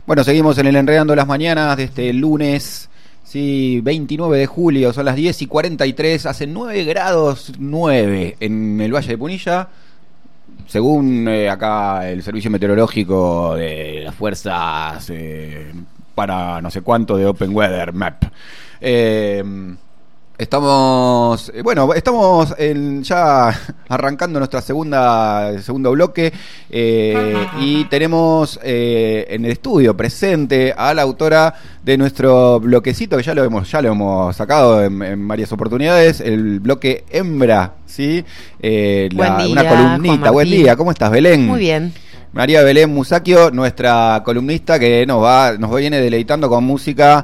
Bueno, seguimos en el Enredando las Mañanas de este lunes, sí, 29 de julio, son las 10:43, hace 9 grados 9 en el Valle de Punilla, según acá el servicio meteorológico de las fuerzas para no sé cuánto de Open Weather Map. Estamos ya arrancando nuestra segundo bloque y tenemos en el estudio presente a la autora de nuestro bloquecito que ya lo hemos sacado en varias oportunidades, el bloque Hembra, ¿sí? Buen día, una columnista. Buen día, ¿cómo estás, Belén? Muy bien. María Belén Musacchio, nuestra columnista que nos viene deleitando con música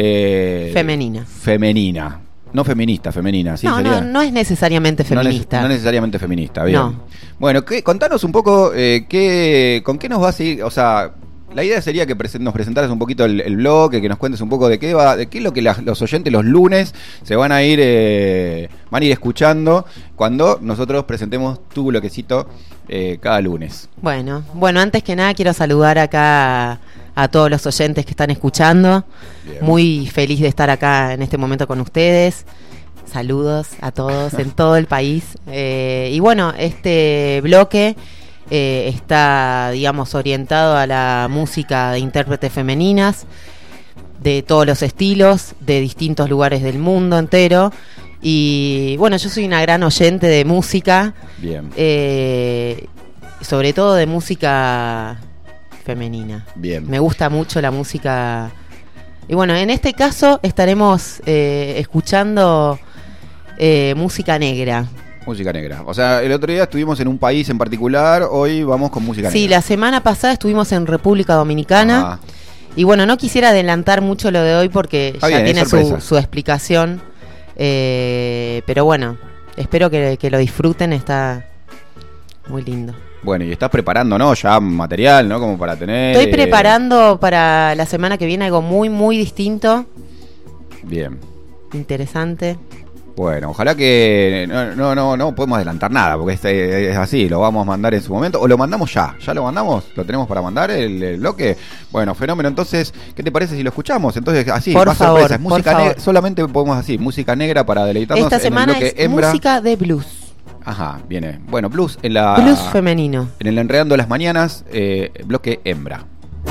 femenina. No feminista, femenina, ¿sí? No es necesariamente feminista. No necesariamente feminista, bien. No. Bueno, contanos un poco con qué nos va a seguir, o sea, la idea sería que nos presentaras un poquito el bloque, que nos cuentes un poco de qué es lo que los oyentes los lunes se van a ir escuchando cuando nosotros presentemos tu bloquecito cada lunes. Bueno, antes que nada quiero saludar acá a todos los oyentes que están escuchando. Bien. Muy feliz de estar acá en este momento con ustedes. Saludos a todos en todo el país. Y bueno, este bloque está, digamos, orientado a la música de intérpretes femeninas de todos los estilos, de distintos lugares del mundo entero. Y bueno, yo soy una gran oyente de música. Bien. Sobre todo de música femenina. Bien. Me gusta mucho la música. Y bueno, en este caso estaremos escuchando música negra. Música negra. O sea, el otro día estuvimos en un país en particular, hoy vamos con música negra. Sí, la semana pasada estuvimos en República Dominicana. Ajá. Y bueno, no quisiera adelantar mucho lo de hoy porque ya tiene su explicación. Pero bueno, espero que lo disfruten, está muy lindo. Bueno, y estás preparando, ¿no? Ya material, ¿no? Como para tener... Estoy preparando para la semana que viene algo muy, muy distinto. Bien. Interesante. Bueno, ojalá que... No podemos adelantar nada, porque es así, lo vamos a mandar en su momento. ¿O lo mandamos ya? ¿Ya lo mandamos? ¿Lo tenemos para mandar el bloque? Bueno, fenómeno. Entonces, ¿qué te parece si lo escuchamos? Entonces, así, por más favor, sorpresas. Música negra, solamente podemos así, música negra para deleitarnos. Esta semana en el bloque es Hembra. Música de blues. Ajá, viene. Bueno, blues blues femenino. En el Enredando las Mañanas, bloque Hembra.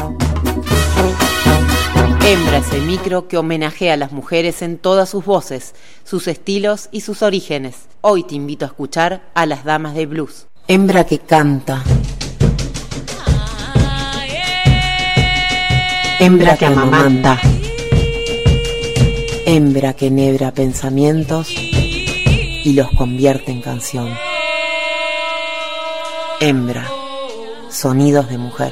Hembra es el micro que homenajea a las mujeres en todas sus voces, sus estilos y sus orígenes. Hoy te invito a escuchar a las damas de blues. Hembra que canta. Hembra que amamanta. Hembra que enhebra pensamientos y los convierte en canción. Hembra, sonidos de mujer.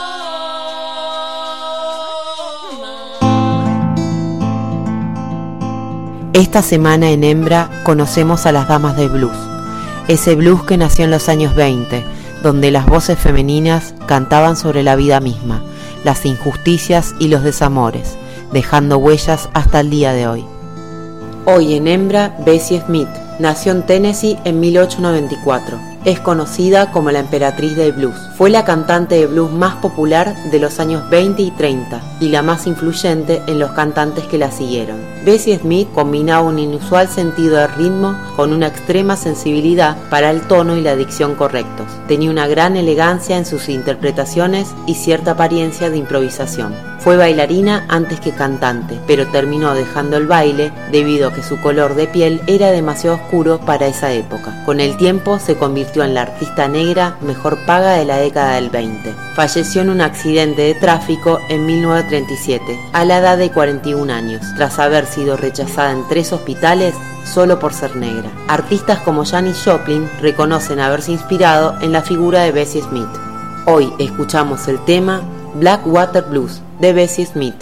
Esta semana en Hembra conocemos a las damas del blues, ese blues que nació en los años 20, donde las voces femeninas cantaban sobre la vida misma, las injusticias y los desamores, dejando huellas hasta el día de hoy. Hoy en Hembra, Bessie Smith nació en Tennessee en 1894. Es conocida como la emperatriz del blues. Fue la cantante de blues más popular de los años 20 y 30 y la más influyente en los cantantes que la siguieron. Bessie Smith combinaba un inusual sentido de ritmo con una extrema sensibilidad para el tono y la dicción correctos. Tenía una gran elegancia en sus interpretaciones y cierta apariencia de improvisación. Fue bailarina antes que cantante, pero terminó dejando el baile debido a que su color de piel era demasiado oscuro para esa época. Con el tiempo se convirtió en la artista negra mejor paga de la década del 20. Falleció en un accidente de tráfico en 1937, a la edad de 41 años, tras haber sido rechazada en 3 hospitales solo por ser negra. Artistas como Janis Joplin reconocen haberse inspirado en la figura de Bessie Smith. Hoy escuchamos el tema Blackwater Blues de Bessie Smith.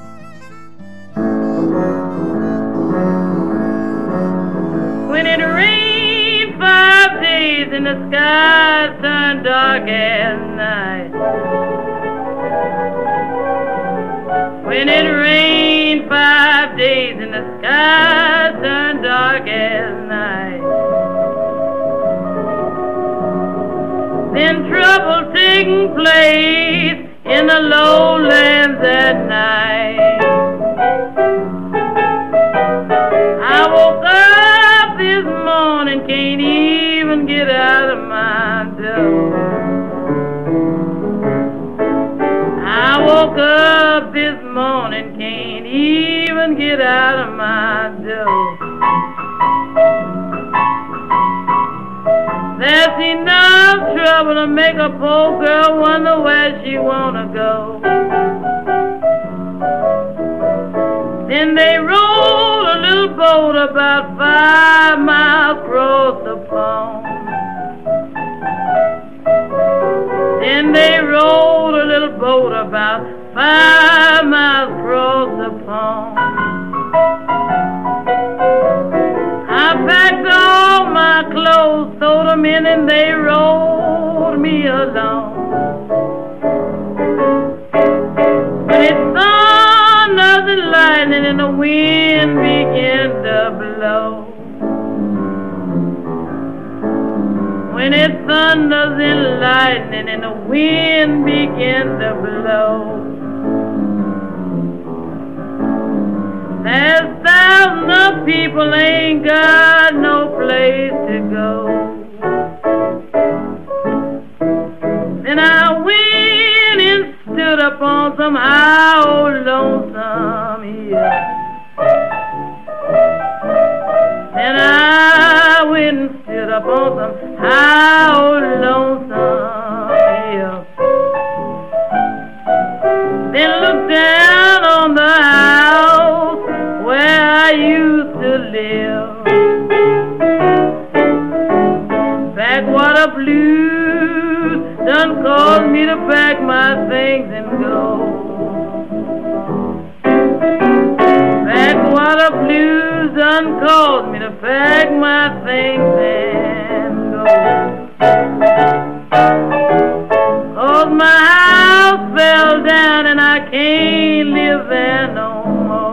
When it rained 5 days and the sky turned dark at night. When it rained 5 days and the sky turned dark at night. Then trouble taking place in the lowlands woke up this morning, can't even get out of my door. There's enough trouble to make a poor girl wonder where she wanna go. Then they rowed a little boat about 5 miles across the pond. Then they rowed a little boat about 5 miles across the pond. I packed all my clothes, threw them in, and they rowed me along. When it thundered and lightning and the wind began to blow. When it thunders and lightning and the wind began to blow. There's thousands of people ain't got no place to go. Then I went and stood up on some high old lonesome hill. Then I went and stood up on some high old lonesome hill. Then looked down on the house where I used to live. Backwater blues done caused me to pack my things and go. Backwater blues done caused me to pack my things and go. 'Cause my house fell down and I can't live there no more.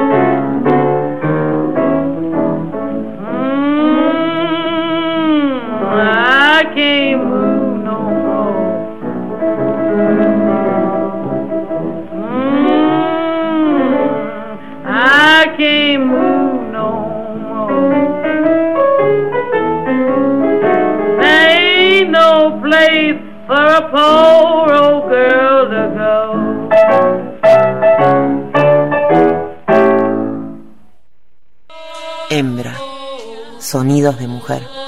I can't move no more. I can't move no more. There ain't no place for a poor old girl to go. Hembra, sonidos de mujer.